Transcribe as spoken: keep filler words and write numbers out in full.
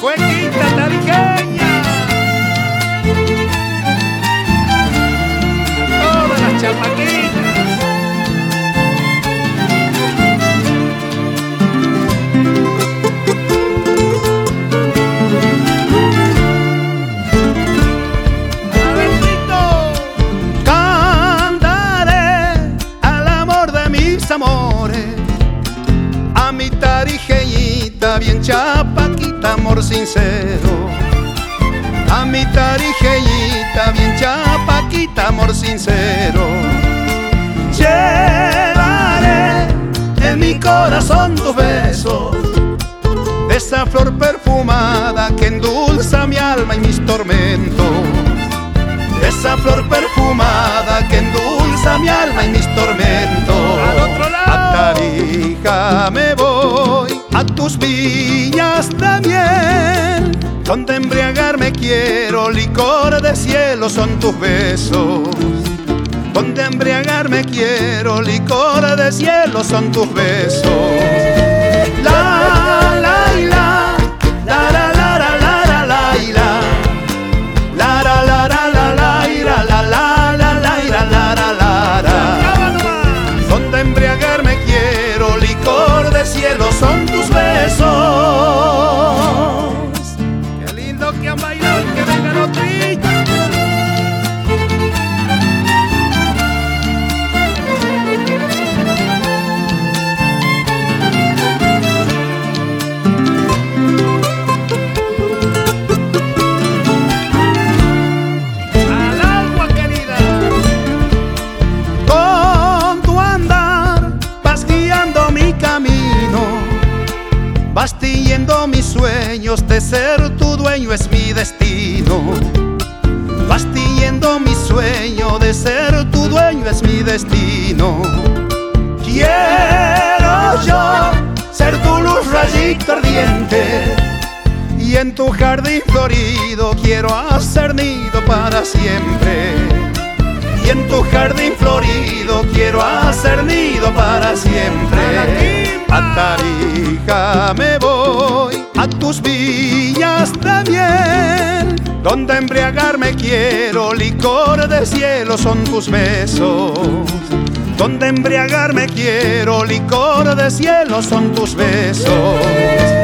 Cuequita tarijeña, todas las chamaquitas. Amores, a mi tarijeñita bien chapaquita, amor sincero. A mi tarijeñita bien chapaquita, amor sincero. Llevaré en mi corazón tus besos, de esa flor perfumada que endulza mi alma y mis tormentos. De esa flor perfumada que endulza mi alma y mis tormentos. A Tarija me voy, a tus viñas de miel, donde embriagarme quiero, licor de cielo son tus besos. Donde embriagarme quiero, licor de cielo son tus besos. La, la, y la, la, la, la, la, la, la, la, y la. La, la, la, la, la, la, y la, la, la, la, la, y la, la, la, la, la. Donde embriagarme quiero, licor de cielo son tus besos. Qué lindo que han bailado, que vengan los trillos. Vas siguiendo mis sueños, de ser tu dueño es mi destino. Vas siguiendo mi sueño, de ser tu dueño es mi destino. Quiero yo ser tu luz, rayito ardiente, y en tu jardín florido quiero hacer nido para siempre. Y en tu jardín florido quiero hacer nido para siempre. A Tarija me voy, a tus viñas de miel, donde embriagarme quiero, licor de cielo son tus besos. Donde embriagarme quiero, licor de cielo son tus besos.